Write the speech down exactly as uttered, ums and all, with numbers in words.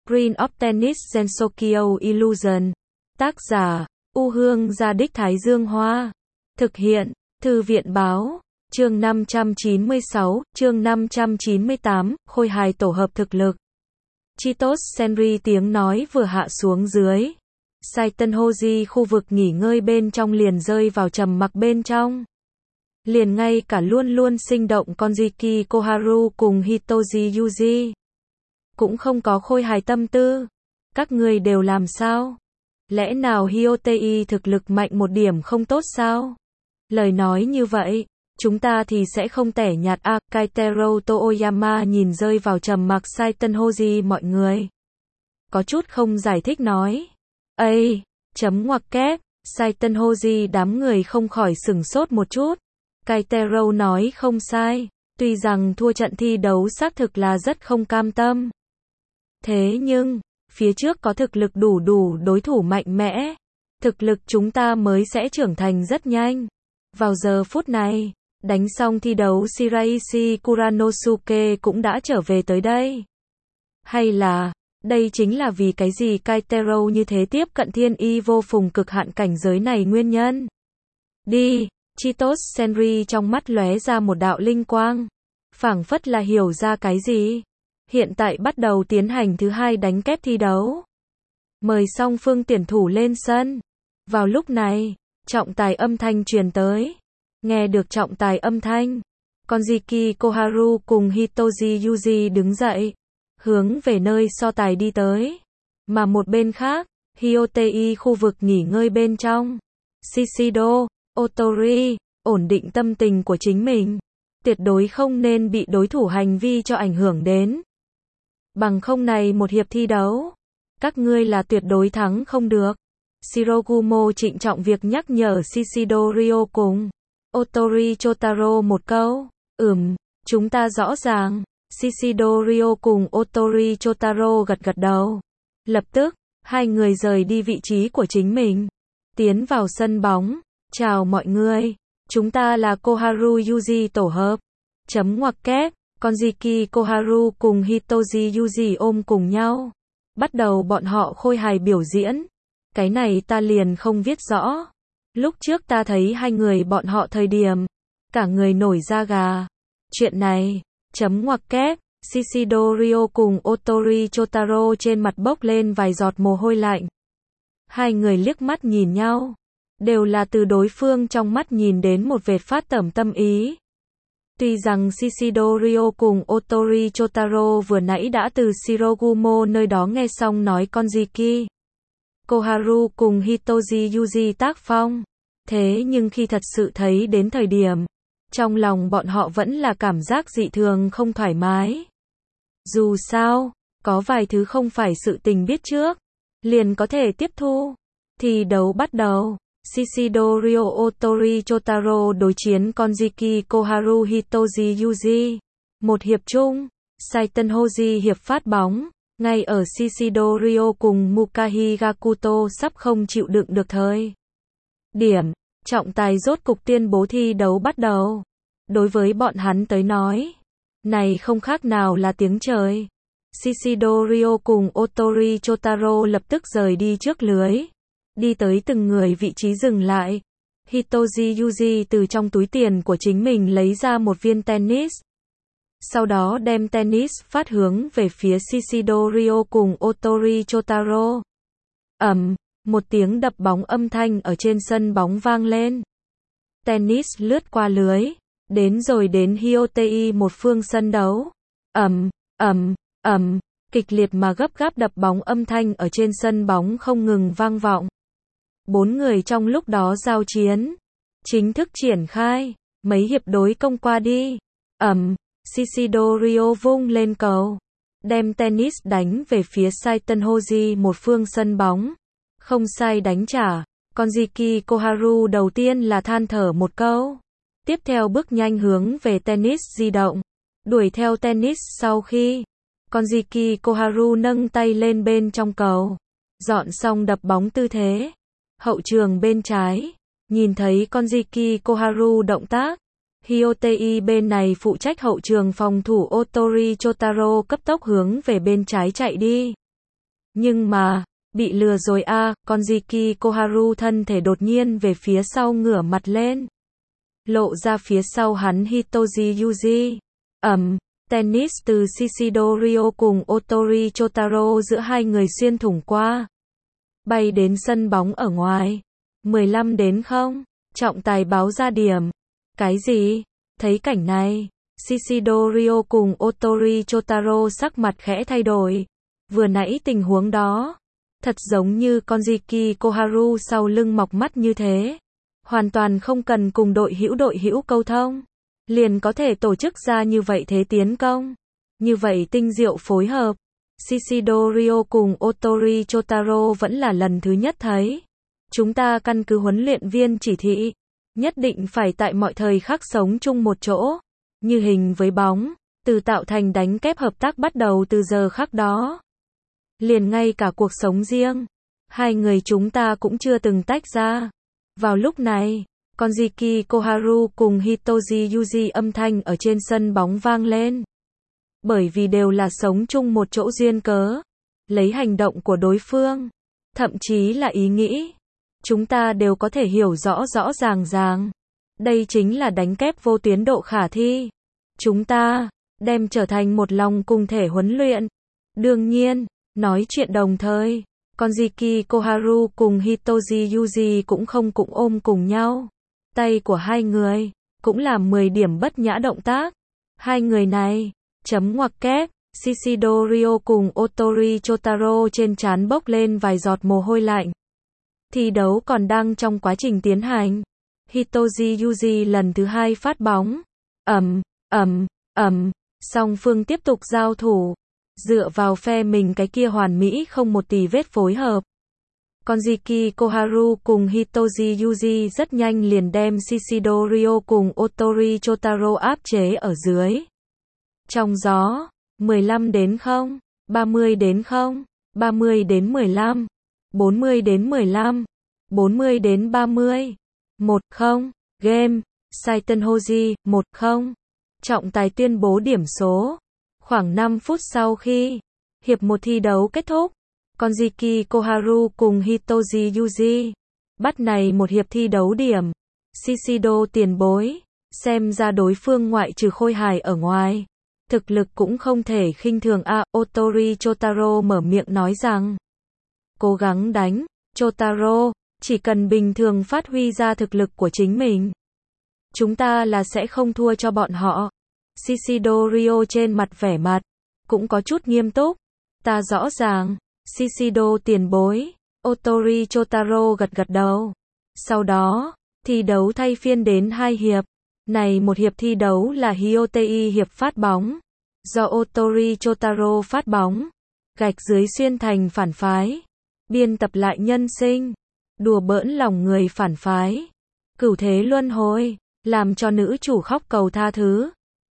Green of Tennis Gensokyo Illusion. Tác giả, U Hương Gia Đích Thái Dương Hoa. Thực hiện, Thư viện Báo. Chương năm trăm chín mươi sáu, chương năm trăm chín mươi tám, khôi hài tổ hợp thực lực. Chitos Senri tiếng nói vừa hạ xuống dưới. Saiten Hoji khu vực nghỉ ngơi bên trong liền rơi vào trầm mặc bên trong. Liền ngay cả luôn luôn sinh động Konjiki Koharu cùng Hitoji Yuji cũng không có khôi hài tâm tư. Các người đều làm sao? Lẽ nào Hyotei thực lực mạnh một điểm không tốt sao? Lời nói như vậy, chúng ta thì sẽ không tẻ nhạt à, Kaitero Toyama nhìn rơi vào trầm mặc Saiten Hoji mọi người. Có chút không giải thích nói. Ây, chấm ngoặc kép, Saiten Hoji đám người không khỏi sửng sốt một chút. Kaitero nói không sai, tuy rằng thua trận thi đấu xác thực là rất không cam tâm. Thế nhưng, phía trước có thực lực đủ đủ đối thủ mạnh mẽ. Thực lực chúng ta mới sẽ trưởng thành rất nhanh. Vào giờ phút này, đánh xong thi đấu Shiraishi Kuranosuke cũng đã trở về tới đây. Hay là, đây chính là vì cái gì Kaitero như thế tiếp cận thiên y vô phùng cực hạn cảnh giới này nguyên nhân. Đi, Chitos Senri trong mắt lóe ra một đạo linh quang. Phảng phất là hiểu ra cái gì. Hiện tại bắt đầu tiến hành thứ hai đánh kép thi đấu. Mời song phương tuyển thủ lên sân. Vào lúc này, trọng tài âm thanh truyền tới. Nghe được trọng tài âm thanh, Konjiki Koharu cùng Hitoji Yuji đứng dậy, hướng về nơi so tài đi tới. Mà một bên khác, Hyotei khu vực nghỉ ngơi bên trong. Shishido, Otori, ổn định tâm tình của chính mình. Tuyệt đối không nên bị đối thủ hành vi cho ảnh hưởng đến. Bằng không này một hiệp thi đấu, các ngươi là tuyệt đối thắng không được. Shirogumo trịnh trọng việc nhắc nhở Shishido Ryo cùng Otori Chotaro một câu. Ừm, chúng ta rõ ràng. Shishido Ryo cùng Otori Chotaro gật gật đầu. Lập tức, hai người rời đi vị trí của chính mình. Tiến vào sân bóng. Chào mọi người. Chúng ta là Koharu Yuji tổ hợp. Chấm ngoặc kép. Konjiki Koharu cùng Hitoji Yuji ôm cùng nhau. Bắt đầu bọn họ khôi hài biểu diễn. Cái này ta liền không viết rõ. Lúc trước ta thấy hai người bọn họ thời điểm, cả người nổi da gà. Chuyện này, chấm ngoặc kép, Shishido Ryo cùng Otori Chotaro trên mặt bốc lên vài giọt mồ hôi lạnh. Hai người liếc mắt nhìn nhau, đều là từ đối phương trong mắt nhìn đến một vệt phát tẩm tâm ý. Tuy rằng Shishido Ryo cùng Otori Chotaro vừa nãy đã từ Shirogumo nơi đó nghe xong nói Konjiki Koharu cùng Hitoji Yuji tác phong. Thế nhưng khi thật sự thấy đến thời điểm, trong lòng bọn họ vẫn là cảm giác dị thường không thoải mái. Dù sao, có vài thứ không phải sự tình biết trước, liền có thể tiếp thu. Thi đấu bắt đầu. Shishido Ryo Otori Chotaro đối chiến Konjiki Koharu Hitoji Yuji. Một hiệp chung, Saiten Hoji hiệp phát bóng. Ngay ở Shishido Ryo cùng Mukahi Gakuto sắp không chịu đựng được thời điểm, trọng tài rốt cục tuyên bố thi đấu bắt đầu. Đối với bọn hắn tới nói, này không khác nào là tiếng trời. Shishido Ryo cùng Otori Chotaro lập tức rời đi trước lưới. Đi tới từng người vị trí dừng lại. Hitoji Yuji từ trong túi tiền của chính mình lấy ra một viên tennis. Sau đó đem tennis phát hướng về phía Shishido Ryo cùng Otori Chotaro. Ầm, một tiếng đập bóng âm thanh ở trên sân bóng vang lên. Tennis lướt qua lưới, đến rồi đến Hyotei một phương sân đấu. Ầm, ầm, ầm, kịch liệt mà gấp gáp đập bóng âm thanh ở trên sân bóng không ngừng vang vọng. Bốn người trong lúc đó giao chiến, chính thức triển khai, mấy hiệp đối công qua đi. Ầm, Shishido Ryo vung lên cầu, đem tennis đánh về phía Saiten Hoji một phương sân bóng. Không sai đánh trả, Konjiki Koharu đầu tiên là than thở một câu. Tiếp theo bước nhanh hướng về tennis di động, đuổi theo tennis sau khi Konjiki Koharu nâng tay lên bên trong cầu, dọn xong đập bóng tư thế. Hậu trường bên trái, nhìn thấy Konjiki Koharu động tác, Hyotei bên này phụ trách hậu trường phòng thủ Otori Chotaro cấp tốc hướng về bên trái chạy đi. Nhưng mà, bị lừa rồi a, con Jiki Koharu thân thể đột nhiên về phía sau ngửa mặt lên. Lộ ra phía sau hắn Hitoji Yuji. Ẩm, tennis từ Shishido Ryo cùng Otori Chotaro giữa hai người xuyên thủng qua. Bay đến sân bóng ở ngoài. mười lăm đến không. Trọng tài báo ra điểm. Cái gì? Thấy cảnh này, Shishido Ryo cùng Otori Chotaro sắc mặt khẽ thay đổi. Vừa nãy tình huống đó, thật giống như con Jiki Koharu sau lưng mọc mắt như thế. Hoàn toàn không cần cùng đội hữu đội hữu câu thông. Liền có thể tổ chức ra như vậy thế tiến công. Như vậy tinh diệu phối hợp. Shishido Ryo cùng Otori Chotaro vẫn là lần thứ nhất thấy. Chúng ta căn cứ huấn luyện viên chỉ thị. Nhất định phải tại mọi thời khắc sống chung một chỗ. Như hình với bóng. Từ tạo thành đánh kép hợp tác bắt đầu từ giờ khắc đó. Liền ngay cả cuộc sống riêng. Hai người chúng ta cũng chưa từng tách ra. Vào lúc này, con Jiki Koharu cùng Hitoji Yuji âm thanh ở trên sân bóng vang lên. Bởi vì đều là sống chung một chỗ duyên cớ. Lấy hành động của đối phương. Thậm chí là ý nghĩ. Chúng ta đều có thể hiểu rõ rõ ràng ràng. Đây chính là đánh kép vô tuyến độ khả thi. Chúng ta, đem trở thành một lòng cùng thể huấn luyện. Đương nhiên, nói chuyện đồng thời. Con Jiki Koharu cùng Hitoji Yuji cũng không cũng ôm cùng nhau. Tay của hai người, cũng làm mười điểm bất nhã động tác. Hai người này, chấm ngoặc kép, Shishido Ryo cùng Otori Chotaro trên trán bốc lên vài giọt mồ hôi lạnh. Thi đấu còn đang trong quá trình tiến hành. Hitoji Yuji lần thứ hai phát bóng. Ẩm, ẩm, ẩm, song phương tiếp tục giao thủ. Dựa vào phe mình cái kia hoàn mỹ không một tì vết phối hợp. Con Jiki Koharu cùng Hitoji Yuji rất nhanh liền đem Shishido Ryo cùng Otori Chotaro áp chế ở dưới. Trong gió, mười lăm đến không, ba mươi đến không, ba mươi đến mười lăm, bốn mươi đến mười lăm, bốn mươi đến ba mươi, một không, game, Saiten Hoji, một không. Trọng tài tuyên bố điểm số. Khoảng năm phút sau khi hiệp một thi đấu kết thúc, con Jiki Koharu cùng Hitoji Yuji bắt này một hiệp thi đấu điểm. Shishido tiền bối, xem ra đối phương ngoại trừ khôi hài ở ngoài, thực lực cũng không thể khinh thường a. Otori Chotaro mở miệng nói rằng, cố gắng đánh, Chotaro, chỉ cần bình thường phát huy ra thực lực của chính mình, chúng ta là sẽ không thua cho bọn họ. Shishido Ryo trên mặt vẻ mặt cũng có chút nghiêm túc. Ta rõ ràng. Shishido tiền bối. Otori Chotaro gật gật đầu. Sau đó, thi đấu thay phiên đến hai hiệp. Này một hiệp thi đấu là Hyotei hiệp phát bóng. Do Otori Chotaro phát bóng. Gạch dưới xuyên thành phản phái. Biên tập lại nhân sinh. Đùa bỡn lòng người phản phái. Cửu thế luân hồi. Làm cho nữ chủ khóc cầu tha thứ.